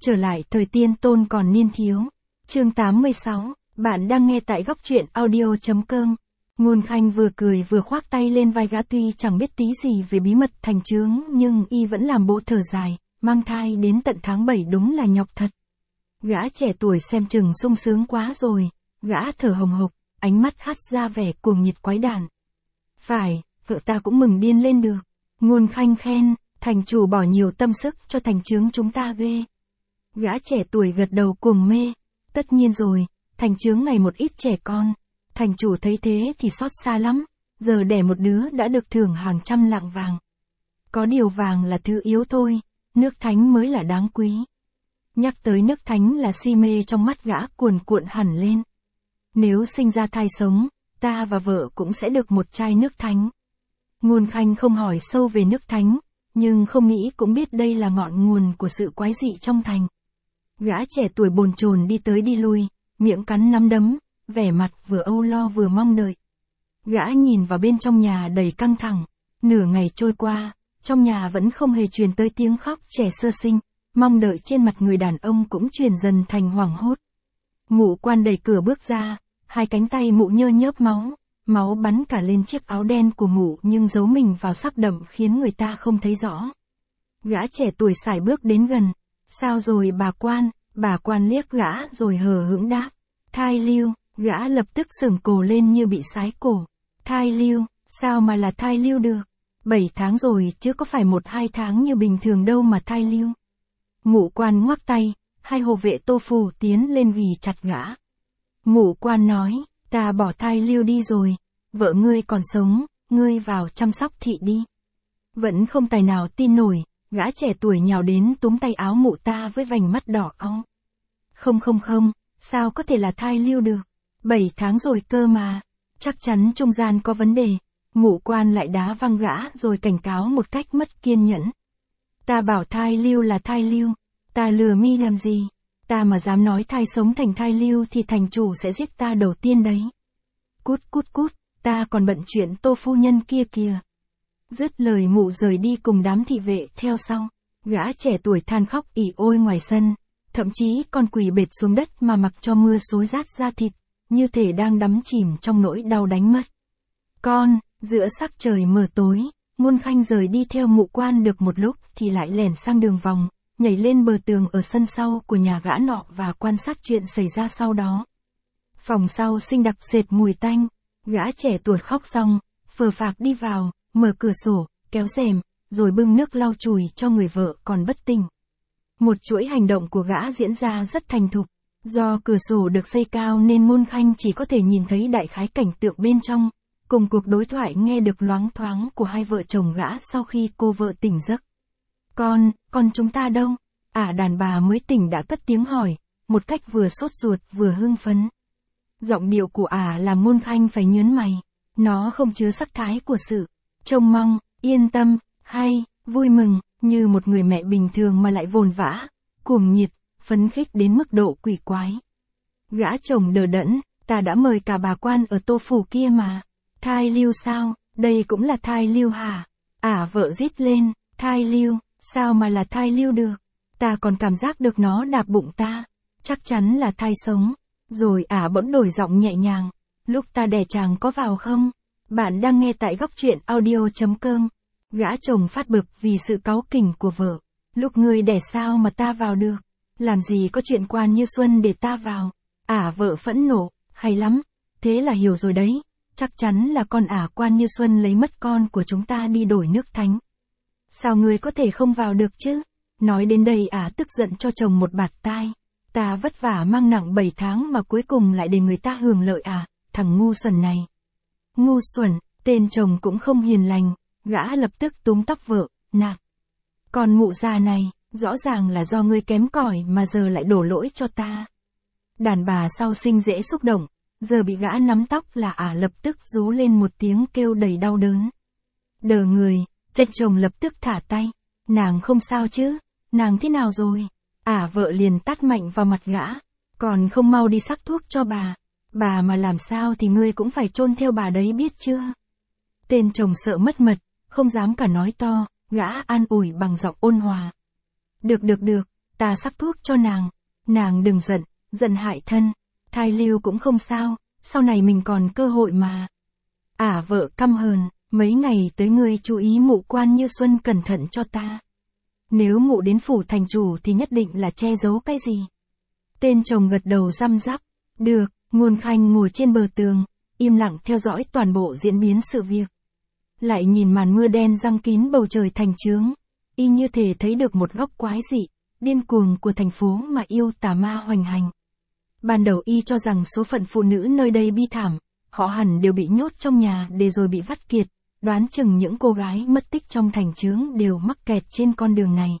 Trở lại thời tiên tôn còn niên thiếu. Chương 86, bạn đang nghe tại góc truyện audio.com. Ngôn Khanh vừa cười vừa khoác tay lên vai gã, tuy chẳng biết tí gì về bí mật thành chướng nhưng y vẫn làm bộ thở dài, mang thai đến tận tháng 7 đúng là nhọc thật. Gã trẻ tuổi xem chừng sung sướng quá rồi, gã thở hồng hộc, ánh mắt hắt ra vẻ cuồng nhiệt quái đản. Phải, vợ ta cũng mừng điên lên được. Ngôn Khanh khen, thành chủ bỏ nhiều tâm sức cho thành chướng chúng ta ghê. Gã trẻ tuổi gật đầu cuồng mê, tất nhiên rồi, thành chướng ngày một ít trẻ con. Thành chủ thấy thế thì xót xa lắm, giờ đẻ một đứa đã được thưởng hàng trăm lạng vàng. Có điều vàng là thứ yếu thôi, nước thánh mới là đáng quý. Nhắc tới nước thánh là si mê trong mắt gã cuồn cuộn hẳn lên. Nếu sinh ra thai sống, ta và vợ cũng sẽ được một chai nước thánh. Ngôn Khanh không hỏi sâu về nước thánh, nhưng không nghĩ cũng biết đây là ngọn nguồn của sự quái dị trong thành. Gã trẻ tuổi bồn chồn đi tới đi lui, miệng cắn nắm đấm, vẻ mặt vừa âu lo vừa mong đợi. Gã nhìn vào bên trong nhà đầy căng thẳng, nửa ngày trôi qua, trong nhà vẫn không hề truyền tới tiếng khóc trẻ sơ sinh, mong đợi trên mặt người đàn ông cũng chuyển dần thành hoảng hốt. Mụ Quan đẩy cửa bước ra, hai cánh tay mụ nhơ nhớp máu bắn cả lên chiếc áo đen của mụ nhưng giấu mình vào sắc đậm khiến người ta không thấy rõ. Gã trẻ tuổi sải bước đến gần, sao rồi bà Quan liếc gã rồi hờ hững đáp, thai lưu. Gã lập tức sửng cổ lên như bị sái cổ. Thai lưu, sao mà là thai lưu được? 7 tháng rồi chứ có phải 1-2 tháng như bình thường đâu mà thai lưu. Mụ Quan ngoắc tay, hai hộ vệ Tô Phù tiến lên ghì chặt gã. Mụ Quan nói, ta bỏ thai lưu đi rồi, vợ ngươi còn sống, ngươi vào chăm sóc thị đi. Vẫn không tài nào tin nổi, gã trẻ tuổi nhào đến túm tay áo mụ ta với vành mắt đỏ au. Không, sao có thể là thai lưu được? 7 tháng rồi cơ mà, chắc chắn trung gian có vấn đề. Mụ Quan lại đá văng gã rồi cảnh cáo một cách mất kiên nhẫn. Ta bảo thai lưu là thai lưu, ta lừa mi làm gì? Ta mà dám nói thai sống thành thai lưu thì thành chủ sẽ giết ta đầu tiên đấy. Cút, ta còn bận chuyện Tô phu nhân kia kìa. Dứt lời mụ rời đi cùng đám thị vệ theo sau. Gã trẻ tuổi than khóc ỉ ôi ngoài sân, thậm chí còn quỳ bệt xuống đất mà mặc cho mưa xối rát da thịt, như thể đang đắm chìm trong nỗi đau đánh mất. Giữa sắc trời mờ tối, Ngôn Khanh rời đi theo mụ Quan được một lúc thì lại lẻn sang đường vòng, nhảy lên bờ tường ở sân sau của nhà gã nọ và quan sát chuyện xảy ra sau đó. Phòng sau sinh đặc sệt mùi tanh, gã trẻ tuổi khóc xong, phờ phạc đi vào, mở cửa sổ, kéo rèm, rồi bưng nước lau chùi cho người vợ còn bất tỉnh. Một chuỗi hành động của gã diễn ra rất thành thục. Do cửa sổ được xây cao nên Ngôn Khanh chỉ có thể nhìn thấy đại khái cảnh tượng bên trong, cùng cuộc đối thoại nghe được loáng thoáng của hai vợ chồng gã sau khi cô vợ tỉnh giấc. Con chúng ta đâu? Đàn bà mới tỉnh đã cất tiếng hỏi, một cách vừa sốt ruột vừa hưng phấn. Giọng điệu của làm Ngôn Khanh phải nhớn mày, nó không chứa sắc thái của sự trông mong, yên tâm, hay, vui mừng, như một người mẹ bình thường mà lại vồn vã, cuồng nhiệt, phấn khích đến mức độ quỷ quái. Gã chồng đờ đẫn, ta đã mời cả bà Quan ở Tô Phủ kia mà. Thai lưu sao, đây cũng là thai lưu hả? Vợ rít lên, thai lưu, sao mà là thai lưu được? Ta còn cảm giác được nó đạp bụng ta, chắc chắn là thai sống. Rồi bỗng đổi giọng nhẹ nhàng, lúc ta đẻ chàng có vào không? Bạn đang nghe tại góc truyện audio.com. Gã chồng phát bực vì sự cáu kỉnh của vợ. Lúc ngươi đẻ sao mà ta vào được? Làm gì có chuyện Quan Như Xuân để ta vào? Vợ phẫn nộ, hay lắm, thế là hiểu rồi đấy, chắc chắn là con Quan Như Xuân lấy mất con của chúng ta đi đổi nước thánh. Sao ngươi có thể không vào được chứ? Nói đến đây tức giận cho chồng một bạt tai. Ta vất vả mang nặng 7 tháng mà cuối cùng lại để người ta hưởng lợi thằng ngu xuẩn này. Ngu xuẩn, tên chồng cũng không hiền lành, gã lập tức túm tóc vợ, nạt. Còn mụ già này, rõ ràng là do ngươi kém cỏi mà giờ lại đổ lỗi cho ta. Đàn bà sau sinh dễ xúc động, giờ bị gã nắm tóc là lập tức rú lên một tiếng kêu đầy đau đớn. Đờ người, tên chồng lập tức thả tay. Nàng không sao chứ? Nàng thế nào rồi? Vợ liền tát mạnh vào mặt gã. Còn không mau đi sắc thuốc cho bà. Bà mà làm sao thì ngươi cũng phải chôn theo bà đấy biết chưa? Tên chồng sợ mất mật, không dám cả nói to, gã an ủi bằng giọng ôn hòa. Được, ta sắc thuốc cho nàng đừng giận, giận hại thân, thai lưu cũng không sao, sau này mình còn cơ hội mà. Vợ căm hờn, mấy ngày tới ngươi chú ý mụ Quan Như Xuân cẩn thận cho ta. Nếu mụ đến phủ thành chủ thì nhất định là che giấu cái gì. Tên chồng gật đầu răm rắp, được, Ngôn Khanh ngồi trên bờ tường, im lặng theo dõi toàn bộ diễn biến sự việc. Lại nhìn màn mưa đen giăng kín bầu trời thành chướng, y như thể thấy được một góc quái dị, điên cuồng của thành phố mà yêu tà ma hoành hành. Ban đầu y cho rằng số phận phụ nữ nơi đây bi thảm, họ hẳn đều bị nhốt trong nhà để rồi bị vắt kiệt, đoán chừng những cô gái mất tích trong thành chướng đều mắc kẹt trên con đường này.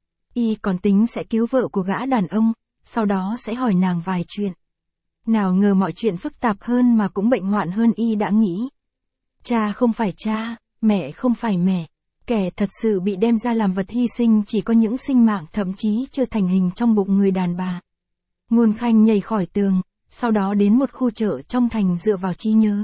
Y còn tính sẽ cứu vợ của gã đàn ông, sau đó sẽ hỏi nàng vài chuyện. Nào ngờ mọi chuyện phức tạp hơn mà cũng bệnh hoạn hơn y đã nghĩ. Cha không phải cha, mẹ không phải mẹ. Kẻ thật sự bị đem ra làm vật hy sinh chỉ có những sinh mạng thậm chí chưa thành hình trong bụng người đàn bà. Ngôn Khanh nhảy khỏi tường, sau đó đến một khu chợ trong thành dựa vào trí nhớ.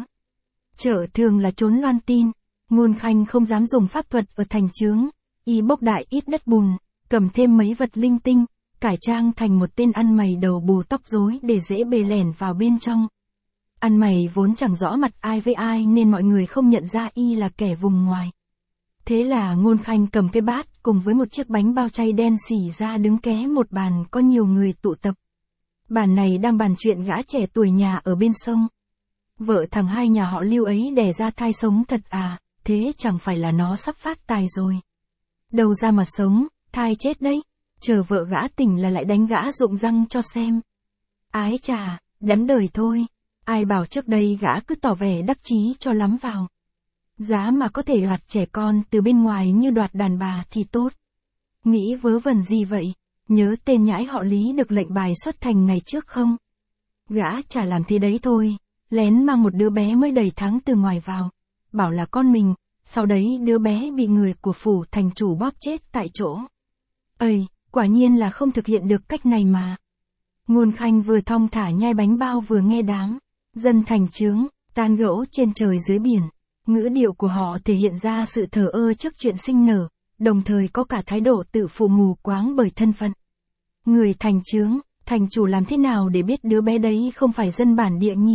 Chợ thường là chốn loan tin, Ngôn Khanh không dám dùng pháp thuật ở thành chướng, y bốc đại ít đất bùn, cầm thêm mấy vật linh tinh, cải trang thành một tên ăn mày đầu bù tóc rối để dễ bề lẻn vào bên trong. Ăn mày vốn chẳng rõ mặt ai với ai nên mọi người không nhận ra y là kẻ vùng ngoài. Thế là Ngôn Khanh cầm cái bát cùng với một chiếc bánh bao chay đen xỉ ra đứng ké một bàn có nhiều người tụ tập. Bàn này đang bàn chuyện gã trẻ tuổi nhà ở bên sông. Vợ thằng hai nhà họ Lưu ấy đẻ ra thai sống thật à, thế chẳng phải là nó sắp phát tài rồi. Đầu ra mà sống, thai chết đấy. Chờ vợ gã tỉnh là lại đánh gã rụng răng cho xem. Ái chà, đánh đời thôi. Ai bảo trước đây gã cứ tỏ vẻ đắc chí cho lắm vào. Giá mà có thể đoạt trẻ con từ bên ngoài như đoạt đàn bà thì tốt. Nghĩ vớ vẩn gì vậy? Nhớ tên nhãi họ Lý được lệnh bài xuất thành ngày trước không? Gã chả làm thế đấy thôi. Lén mang một đứa bé mới đầy tháng từ ngoài vào. Bảo là con mình. Sau đấy đứa bé bị người của phủ thành chủ bóp chết tại chỗ. Ây, quả nhiên là không thực hiện được cách này mà. Ngôn Khanh vừa thong thả nhai bánh bao vừa nghe đám dân thành chướng tan gẫu trên trời dưới biển. Ngữ điệu của họ thể hiện ra sự thờ ơ trước chuyện sinh nở, đồng thời có cả thái độ tự phụ mù quáng bởi thân phận. Người thành chướng, thành chủ làm thế nào để biết đứa bé đấy không phải dân bản địa nhỉ?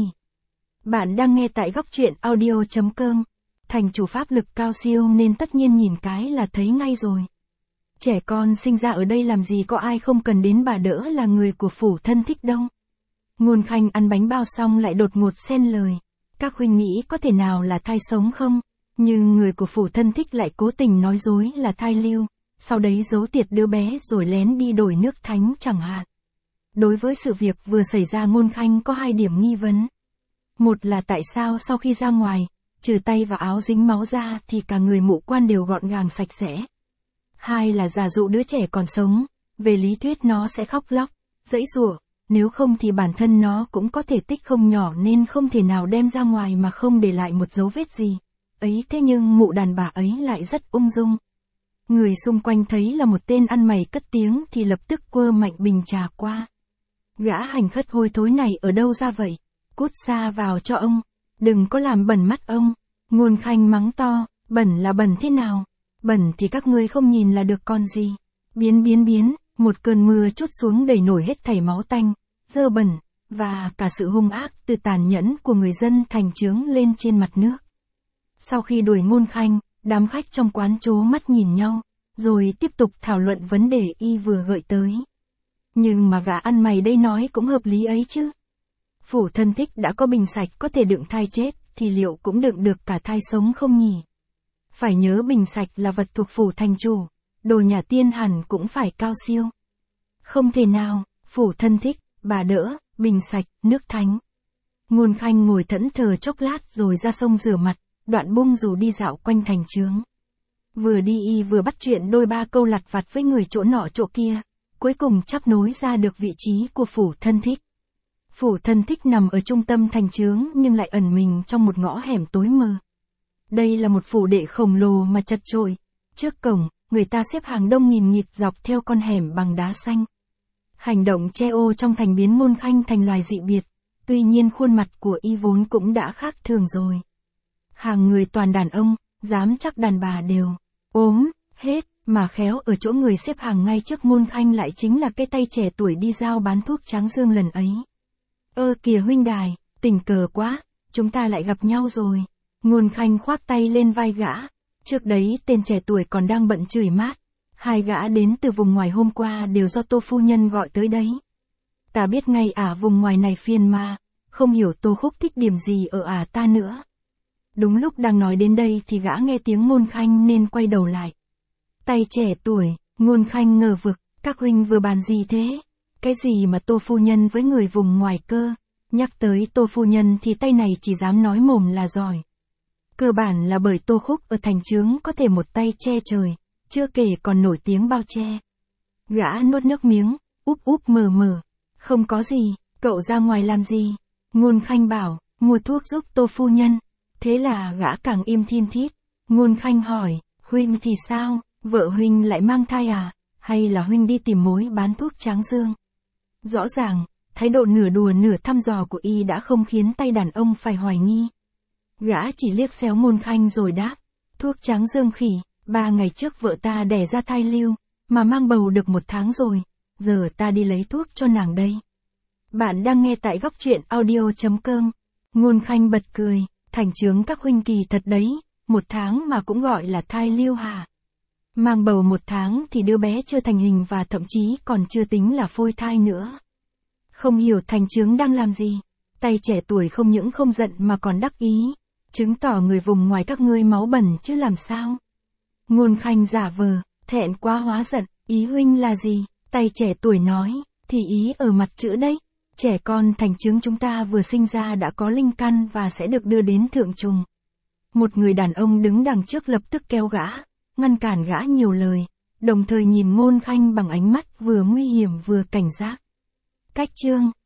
Bạn đang nghe tại góc truyện audio.com. Thành chủ pháp lực cao siêu nên tất nhiên nhìn cái là thấy ngay rồi. Trẻ con sinh ra ở đây làm gì có ai không cần đến bà đỡ là người của phủ thân thích đâu. Ngôn Khanh ăn bánh bao xong lại đột ngột xen lời. Các huynh nghĩ có thể nào là thai sống không? Nhưng người của phủ thân thích lại cố tình nói dối là thai lưu, sau đấy giấu tiệt đứa bé rồi lén đi đổi nước thánh chẳng hạn. Đối với sự việc vừa xảy ra Ngôn Khanh có hai điểm nghi vấn. Một là tại sao sau khi ra ngoài, trừ tay và áo dính máu ra thì cả người mụ Quan đều gọn gàng sạch sẽ. Hai là giả dụ đứa trẻ còn sống, về lý thuyết nó sẽ khóc lóc, giãy giụa, nếu không thì bản thân nó cũng có thể tích không nhỏ nên không thể nào đem ra ngoài mà không để lại một dấu vết gì. Ấy thế nhưng mụ đàn bà ấy lại rất ung dung. Người xung quanh thấy là một tên ăn mày cất tiếng thì lập tức quơ mạnh bình trà qua. Gã hành khất hôi thối này ở đâu ra vậy? Cút xa vào cho ông, đừng có làm bẩn mắt ông. Ngôn Khanh mắng to, bẩn là bẩn thế nào? Bẩn thì các ngươi không nhìn là được con gì. Biến, một cơn mưa trút xuống đầy nổi hết thảy máu tanh, dơ bẩn, và cả sự hung ác từ tàn nhẫn của người dân thành chướng lên trên mặt nước. Sau khi đuổi Ngôn Khanh, đám khách trong quán trố mắt nhìn nhau, rồi tiếp tục thảo luận vấn đề y vừa gợi tới. Nhưng mà gã ăn mày đây nói cũng hợp lý ấy chứ. Phủ thân thích đã có bình sạch có thể đựng thai chết, thì liệu cũng đựng được cả thai sống không nhỉ? Phải nhớ bình sạch là vật thuộc phủ thành chủ, đồ nhà tiên hẳn cũng phải cao siêu. Không thể nào, phủ thân thích, bà đỡ, bình sạch, nước thánh. Ngôn Khanh ngồi thẫn thờ chốc lát rồi ra sông rửa mặt, đoạn bung dù đi dạo quanh thành chướng. Vừa đi y vừa bắt chuyện đôi ba câu lặt vặt với người chỗ nọ chỗ kia, cuối cùng chắp nối ra được vị trí của phủ thân thích. Phủ thân thích nằm ở trung tâm thành chướng nhưng lại ẩn mình trong một ngõ hẻm tối mờ. Đây là một phủ đệ khổng lồ mà chật chội. Trước cổng, người ta xếp hàng đông nghìn nghịt dọc theo con hẻm bằng đá xanh. Hành động che ô trong thành biến Ngôn Khanh thành loài dị biệt, tuy nhiên khuôn mặt của y vốn cũng đã khác thường rồi. Hàng người toàn đàn ông, dám chắc đàn bà đều ốm, hết, Mà khéo ở chỗ người xếp hàng ngay trước Ngôn Khanh lại chính là cái tay trẻ tuổi đi giao bán thuốc tráng dương lần ấy. Ơ kìa huynh đài, tình cờ quá, chúng ta lại gặp nhau rồi. Ngôn Khanh khoác tay lên vai gã. Trước đấy tên trẻ tuổi còn đang bận chửi mát. Hai gã đến từ vùng ngoài hôm qua đều do Tô phu nhân gọi tới đấy. Ta biết ngay vùng ngoài này phiền mà, không hiểu Tô Khúc thích điểm gì ở ta nữa. Đúng lúc đang nói đến đây thì gã nghe tiếng Ngôn Khanh nên quay đầu lại. Tay trẻ tuổi, Ngôn Khanh ngờ vực, các huynh vừa bàn gì thế? Cái gì mà Tô phu nhân với người vùng ngoài cơ? Nhắc tới Tô phu nhân thì tay này chỉ dám nói mồm là giỏi. Cơ bản là bởi Tô Khúc ở thành trướng có thể một tay che trời, chưa kể còn nổi tiếng bao che. Gã nuốt nước miếng, úp úp mờ mờ. Không có gì, cậu ra ngoài làm gì? Ngôn Khanh bảo, mua thuốc giúp Tô phu nhân. Thế là gã càng im thin thít. Ngôn Khanh hỏi, huynh thì sao? Vợ huynh lại mang thai hay là huynh đi tìm mối bán thuốc tráng dương? Rõ ràng, thái độ nửa đùa nửa thăm dò của y đã không khiến tay đàn ông phải hoài nghi. Gã chỉ liếc xéo Ngôn Khanh rồi đáp, thuốc tráng dương khỉ, 3 ngày trước vợ ta đẻ ra thai lưu, mà mang bầu được 1 tháng rồi, giờ ta đi lấy thuốc cho nàng đây. Bạn đang nghe tại góc truyện audio.com. Ngôn Khanh bật cười, thành trướng các huynh kỳ thật đấy, 1 tháng mà cũng gọi là thai lưu hả? Mang bầu 1 tháng thì đứa bé chưa thành hình và thậm chí còn chưa tính là phôi thai nữa. Không hiểu thành trướng đang làm gì. Tay trẻ tuổi không những không giận mà còn đắc ý, chứng tỏ người vùng ngoài các ngươi máu bẩn chứ làm sao. Ngôn Khanh giả vờ, thẹn quá hóa giận, ý huynh là gì? Tay trẻ tuổi nói, thì ý ở mặt chữ đấy. Trẻ con thành trướng chúng ta vừa sinh ra đã có linh căn và sẽ được đưa đến thượng trùng. Một người đàn ông đứng đằng trước lập tức kéo gã, ngăn cản gã nhiều lời, đồng thời nhìn Ngôn Khanh bằng ánh mắt vừa nguy hiểm vừa cảnh giác. Cách chương